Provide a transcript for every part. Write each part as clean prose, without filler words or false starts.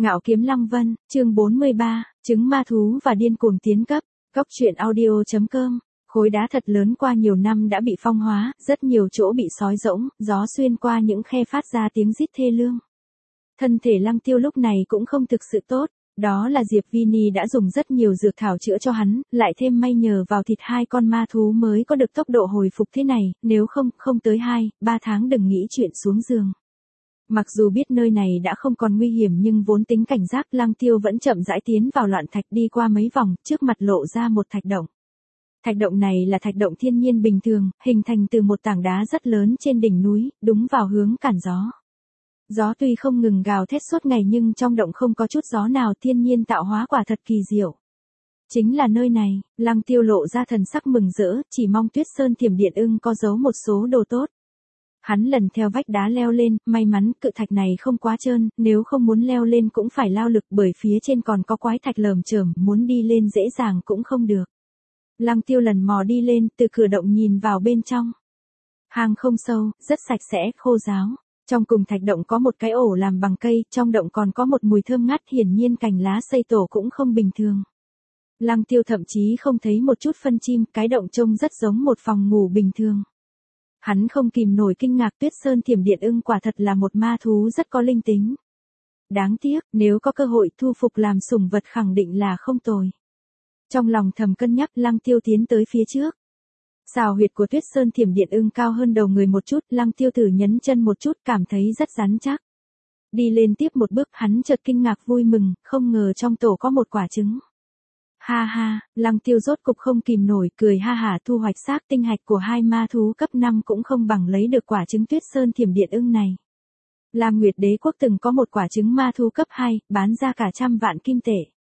Ngạo Kiếm Lăng Vân, chương 43, trứng ma thú và điên cuồng tiến cấp, góc truyện audio.com. Khối đá thật lớn qua nhiều năm đã bị phong hóa, rất nhiều chỗ bị xói rỗng, gió xuyên qua những khe phát ra tiếng rít thê lương. Thân thể Lăng Tiêu lúc này cũng không thực sự tốt, đó là Diệp Vini đã dùng rất nhiều dược thảo chữa cho hắn, lại thêm may nhờ vào thịt hai con ma thú mới có được tốc độ hồi phục thế này, nếu không tới 2-3 tháng đừng nghĩ chuyện xuống giường. Mặc dù biết nơi này đã không còn nguy hiểm nhưng vốn tính cảnh giác, Lăng Tiêu vẫn chậm rãi tiến vào loạn thạch, đi qua mấy vòng, trước mặt lộ ra một thạch động. Thạch động này là thạch động thiên nhiên bình thường, hình thành từ một tảng đá rất lớn trên đỉnh núi, đúng vào hướng cản gió. Gió tuy không ngừng gào thét suốt ngày nhưng trong động không có chút gió nào, thiên nhiên tạo hóa quả thật kỳ diệu. Chính là nơi này, Lăng Tiêu lộ ra thần sắc mừng rỡ, chỉ mong Tuyết Sơn Thiểm Điện Ưng có giấu một số đồ tốt. Hắn lần theo vách đá leo lên, may mắn cự thạch này không quá trơn, nếu không muốn leo lên cũng phải lao lực bởi phía trên còn có quái thạch lởm chởm, muốn đi lên dễ dàng cũng không được. Lăng Tiêu lần mò đi lên, từ cửa động nhìn vào bên trong. Hang không sâu, rất sạch sẽ, khô ráo. Trong cùng thạch động có một cái ổ làm bằng cây, trong động còn có một mùi thơm ngát, hiển nhiên cành lá xây tổ cũng không bình thường. Lăng Tiêu thậm chí không thấy một chút phân chim, cái động trông rất giống một phòng ngủ bình thường. Hắn không kìm nổi kinh ngạc, Tuyết Sơn Thiểm Điện Ưng quả thật là một ma thú rất có linh tính. Đáng tiếc, nếu có cơ hội thu phục làm sủng vật khẳng định là không tồi. Trong lòng thầm cân nhắc, Lăng Tiêu tiến tới phía trước. Sào huyệt của Tuyết Sơn Thiểm Điện Ưng cao hơn đầu người một chút, Lăng Tiêu thử nhấn chân một chút, cảm thấy rất rắn chắc. Đi lên tiếp một bước, hắn chợt kinh ngạc vui mừng, không ngờ trong tổ có một quả trứng. Ha ha, Lăng Tiêu rốt cục không kìm nổi, cười ha hả, thu hoạch xác tinh hạch của hai ma thú cấp 5 cũng không bằng lấy được quả trứng Tuyết Sơn Thiểm Điện Ưng này. Lam Nguyệt Đế Quốc từng có một quả trứng ma thú cấp 2, bán ra cả 100 vạn kim tệ.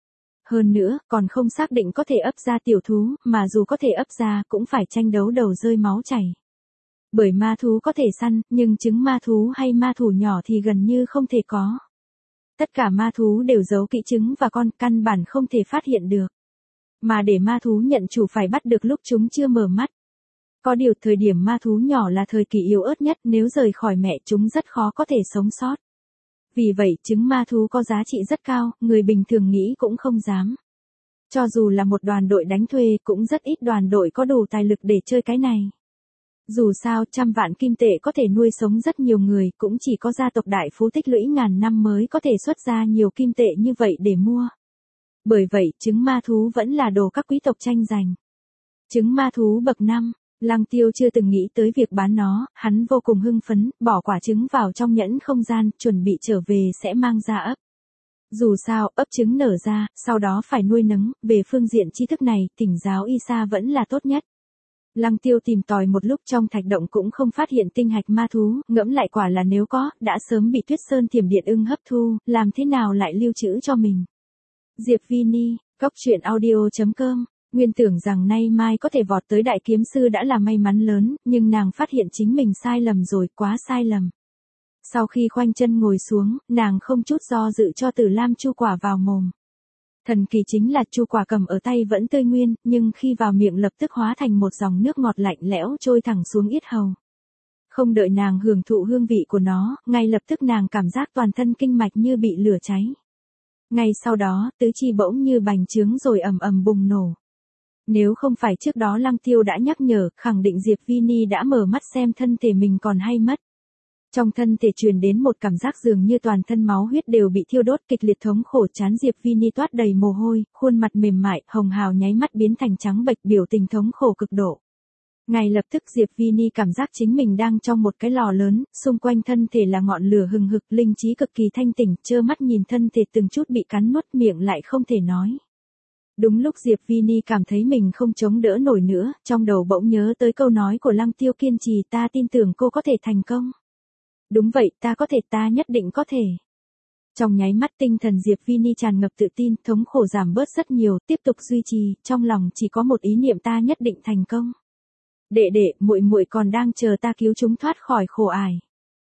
Hơn nữa, còn không xác định có thể ấp ra tiểu thú, mà dù có thể ấp ra cũng phải tranh đấu đầu rơi máu chảy. Bởi ma thú có thể săn, nhưng trứng ma thú hay ma thú nhỏ thì gần như không thể có. Tất cả ma thú đều giấu kỹ trứng và con, căn bản không thể phát hiện được. Mà để ma thú nhận chủ phải bắt được lúc chúng chưa mở mắt. Có điều thời điểm ma thú nhỏ là thời kỳ yếu ớt nhất, nếu rời khỏi mẹ chúng rất khó có thể sống sót. Vì vậy, trứng ma thú có giá trị rất cao, người bình thường nghĩ cũng không dám. Cho dù là một đoàn đội đánh thuê, cũng rất ít đoàn đội có đủ tài lực để chơi cái này. Dù sao, 100 vạn kim tệ có thể nuôi sống rất nhiều người, cũng chỉ có gia tộc đại phú tích lũy ngàn năm mới có thể xuất ra nhiều kim tệ như vậy để mua. Bởi vậy, trứng ma thú vẫn là đồ các quý tộc tranh giành. Trứng ma thú bậc 5, Lăng Tiêu chưa từng nghĩ tới việc bán nó, hắn vô cùng hưng phấn, bỏ quả trứng vào trong nhẫn không gian, chuẩn bị trở về sẽ mang ra ấp. Dù sao, ấp trứng nở ra, sau đó phải nuôi nấng, về phương diện tri thức này, Thỉnh giáo Isa vẫn là tốt nhất. Lăng Tiêu tìm tòi một lúc trong thạch động cũng không phát hiện tinh hạch ma thú, ngẫm lại quả là nếu có, đã sớm bị Tuyết Sơn Thiểm Điện Ưng hấp thu, làm thế nào lại lưu trữ cho mình. Diệp Vini, góc truyện audio.com. Nguyên tưởng rằng nay mai có thể vọt tới đại kiếm sư đã là may mắn lớn, nhưng nàng phát hiện chính mình sai lầm rồi, quá sai lầm. Sau khi khoanh chân ngồi xuống, nàng không chút do dự cho Tử Lam chu quả vào mồm. Thần kỳ chính là chu quả cầm ở tay vẫn tươi nguyên, nhưng khi vào miệng lập tức hóa thành một dòng nước ngọt lạnh lẽo trôi thẳng xuống yết hầu. Không đợi nàng hưởng thụ hương vị của nó, ngay lập tức nàng cảm giác toàn thân kinh mạch như bị lửa cháy. Ngay sau đó, tứ chi bỗng như bành trướng rồi ầm ầm bùng nổ. Nếu không phải trước đó Lăng Tiêu đã nhắc nhở, khẳng định Diệp Vini đã mở mắt xem thân thể mình còn hay mất. Trong thân thể truyền đến một cảm giác dường như toàn thân máu huyết đều bị thiêu đốt, kịch liệt thống khổ, trán Diệp Vini toát đầy mồ hôi, khuôn mặt mềm mại, hồng hào nháy mắt biến thành trắng bệch, biểu tình thống khổ cực độ. Ngay lập tức Diệp Vini cảm giác chính mình đang trong một cái lò lớn, xung quanh thân thể là ngọn lửa hừng hực, linh trí cực kỳ thanh tỉnh, trơ mắt nhìn thân thể từng chút bị cắn nuốt, miệng lại không thể nói. Đúng lúc Diệp Vini cảm thấy mình không chống đỡ nổi nữa, trong đầu bỗng nhớ tới câu nói của Lăng Tiêu kiên trì, ta tin tưởng cô có thể thành công. Đúng vậy, ta có thể, ta nhất định có thể. Trong nháy mắt tinh thần Diệp Vini tràn ngập tự tin, thống khổ giảm bớt rất nhiều, tiếp tục duy trì, trong lòng chỉ có một ý niệm, ta nhất định thành công. Đệ đệ, muội muội còn đang chờ ta cứu chúng thoát khỏi khổ ải.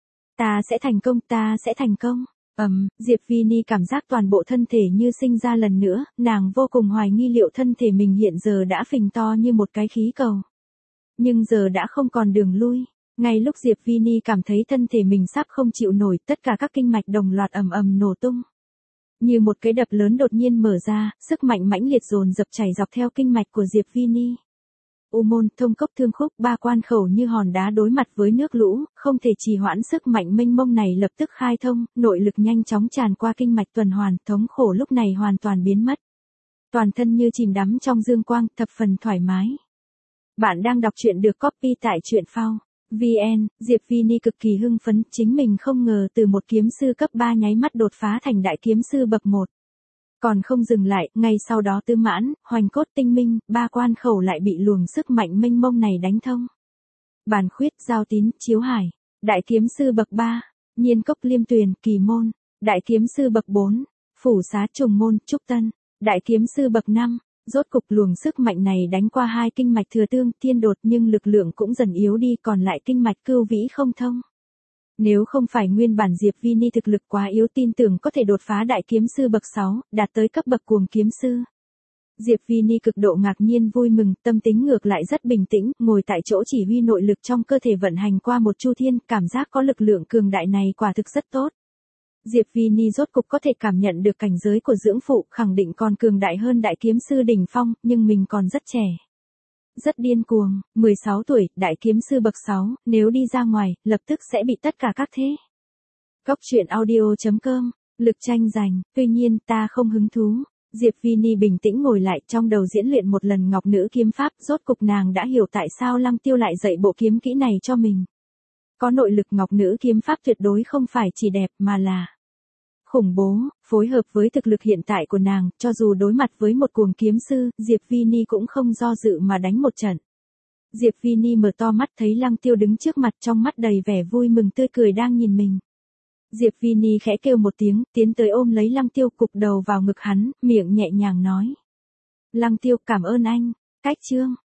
Ta sẽ thành công, ta sẽ thành công. Diệp Vini cảm giác toàn bộ thân thể như sinh ra lần nữa, nàng vô cùng hoài nghi liệu thân thể mình hiện giờ đã phình to như một cái khí cầu. Nhưng giờ đã không còn đường lui. Ngay lúc Diệp Vini cảm thấy thân thể mình sắp không chịu nổi, tất cả các kinh mạch đồng loạt ầm ầm nổ tung. Như một cái đập lớn đột nhiên mở ra, sức mạnh mãnh liệt dồn dập chảy dọc theo kinh mạch của Diệp Vini. U môn, thông cốc thương khúc, ba quan khẩu như hòn đá đối mặt với nước lũ, không thể trì hoãn sức mạnh mênh mông này lập tức khai thông, nội lực nhanh chóng tràn qua kinh mạch tuần hoàn, thống khổ lúc này hoàn toàn biến mất. Toàn thân như chìm đắm trong dương quang, thập phần thoải mái. Bạn đang đọc truyện được copy tại truyện phao VN, Diệp Vini cực kỳ hưng phấn, chính mình không ngờ từ một kiếm sư cấp 3 nháy mắt đột phá thành đại kiếm sư bậc 1. Còn không dừng lại, ngay sau đó tư mãn, hoành cốt tinh minh, ba quan khẩu lại bị luồng sức mạnh mênh mông này đánh thông. Bàn khuyết, giao tín, chiếu hải, đại kiếm sư bậc 3, nhiên cốc liêm tuyền, kỳ môn, đại kiếm sư bậc 4, phủ xá trùng môn, trúc tân, đại kiếm sư bậc 5. Rốt cục luồng sức mạnh này đánh qua hai kinh mạch thừa tương, thiên đột nhưng lực lượng cũng dần yếu đi, còn lại kinh mạch cưu vĩ không thông. Nếu không phải nguyên bản Diệp Vini thực lực quá yếu, tin tưởng có thể đột phá đại kiếm sư bậc 6, đạt tới cấp bậc cuồng kiếm sư. Diệp Vini cực độ ngạc nhiên vui mừng, tâm tính ngược lại rất bình tĩnh, ngồi tại chỗ chỉ huy nội lực trong cơ thể vận hành qua một chu thiên, cảm giác có lực lượng cường đại này quả thực rất tốt. Diệp Vini rốt cục có thể cảm nhận được cảnh giới của dưỡng phụ, khẳng định còn cường đại hơn đại kiếm sư đỉnh phong, nhưng mình còn rất trẻ. Rất điên cuồng, 16 tuổi, đại kiếm sư bậc 6, nếu đi ra ngoài, lập tức sẽ bị tất cả các thế. Góc truyện audio.com, lực tranh giành, tuy nhiên ta không hứng thú. Diệp Vini bình tĩnh ngồi lại, trong đầu diễn luyện một lần ngọc nữ kiếm pháp, rốt cục nàng đã hiểu tại sao Lăng Tiêu lại dạy bộ kiếm kỹ này cho mình. Có nội lực ngọc nữ kiếm pháp tuyệt đối không phải chỉ đẹp mà là khủng bố, phối hợp với thực lực hiện tại của nàng, cho dù đối mặt với một cuồng kiếm sư, Diệp Vini cũng không do dự mà đánh một trận. Diệp Vini mở to mắt thấy Lăng Tiêu đứng trước mặt, trong mắt đầy vẻ vui mừng tươi cười đang nhìn mình. Diệp Vini khẽ kêu một tiếng, tiến tới ôm lấy Lăng Tiêu, cụp đầu vào ngực hắn, miệng nhẹ nhàng nói. Lăng Tiêu, cảm ơn anh. Cách chương.